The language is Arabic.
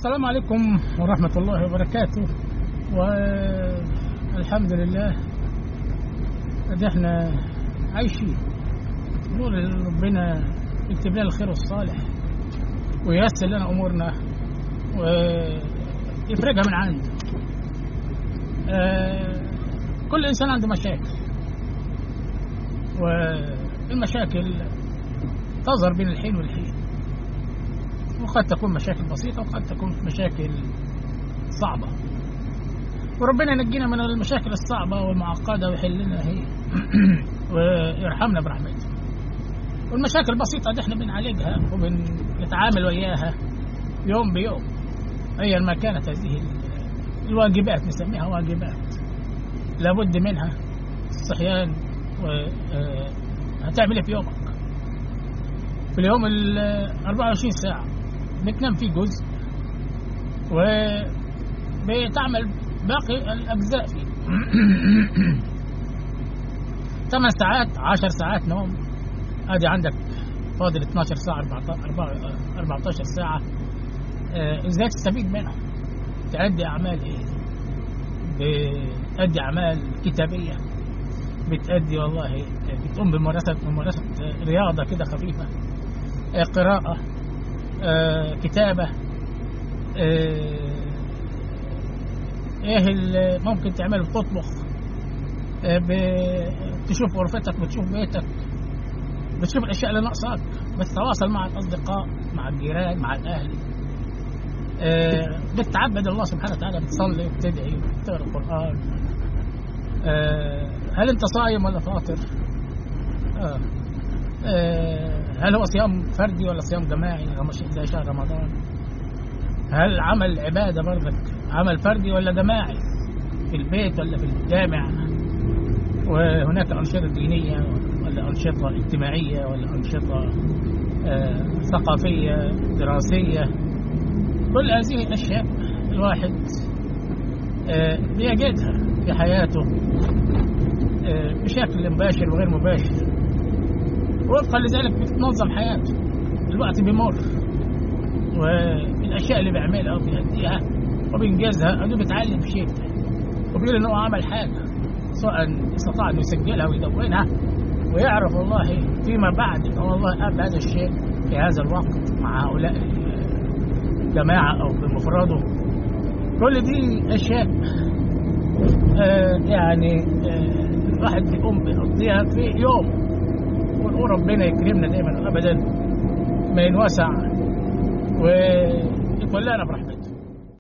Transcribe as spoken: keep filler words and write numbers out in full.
السلام عليكم ورحمة الله وبركاته. والحمد لله قد احنا عايشين، نقول ربنا يكتب لنا الخير والصالح وييسر لنا امورنا ويفرجها من عنده. آه كل انسان عنده مشاكل، والمشاكل تظهر بين الحين والحين، وقد تكون مشاكل بسيطة وقد تكون مشاكل صعبة، وربنا ينجينا من المشاكل الصعبة والمعقدة ويحل لنا هي ويرحمنا برحمته. والمشاكل البسيطة دي احنا بنعالجها وبنتعامل وياها يوم بيوم، أيا ما كانت هذه الواجبات، نسميها واجبات لابد منها. الصحيان هتعمل ايه في يومك؟ في اليوم ال أربعة وعشرين ساعة بتنام فيه جزء وبتعمل باقي الأجزاء فيه. ثمان ساعات عشر ساعات نوم، ادي عندك فاضل اثناشر ساعة أربعتاشر ساعة. ازاي تستفيد منها؟ تأدي أعمال ايه؟ بتأدي أعمال كتابية، بتأدي والله بتقوم بممارسة ممارسة رياضة كده خفيفة، قراءة، آه، كتابة، آه، ايه اللي ممكن تعمله؟ بتطبخ، آه، بتشوف غرفتك، بتشوف بيتك، بتشوف الاشياء اللي ناقصاك، بتتواصل مع الاصدقاء، مع الجيران، مع الاهل، آه، بتتعبد الله سبحانه وتعالى، بتصلي وبتدعي وبتقرا القرآن. آه، هل انت صايم ولا فاطر؟ آه. آه، هل هو صيام فردي ولا صيام جماعي زي شهر رمضان؟ هل عمل عبادة برضك عمل فردي ولا جماعي في البيت ولا في الجامع؟ وهناك أنشطة دينية ولا أنشطة اجتماعية ولا أنشطة آه ثقافية دراسية؟ كل هذه الأشياء الواحد آه بيجدها في حياته آه بشكل مباشر وغير مباشر، وفقا لذلك بتنظم حياته. الوقت بيمر والاشياء اللي بيعملها وبيأديها وبينجزها انه بيتعلم شيء وبيقول انه عمل حاجه، سواء استطاع انه يسجلها ويدونها ويعرف والله فيما بعد انه والله قام بهذا الشيء في هذا الوقت مع هؤلاء الجماعه او بمفرده. كل دي اشياء آه يعني آه الواحد بيقوم بيقضيها في يوم، وربنا يكرمنا دائما وابدا ما ينوسع ويكون لنا برحمته.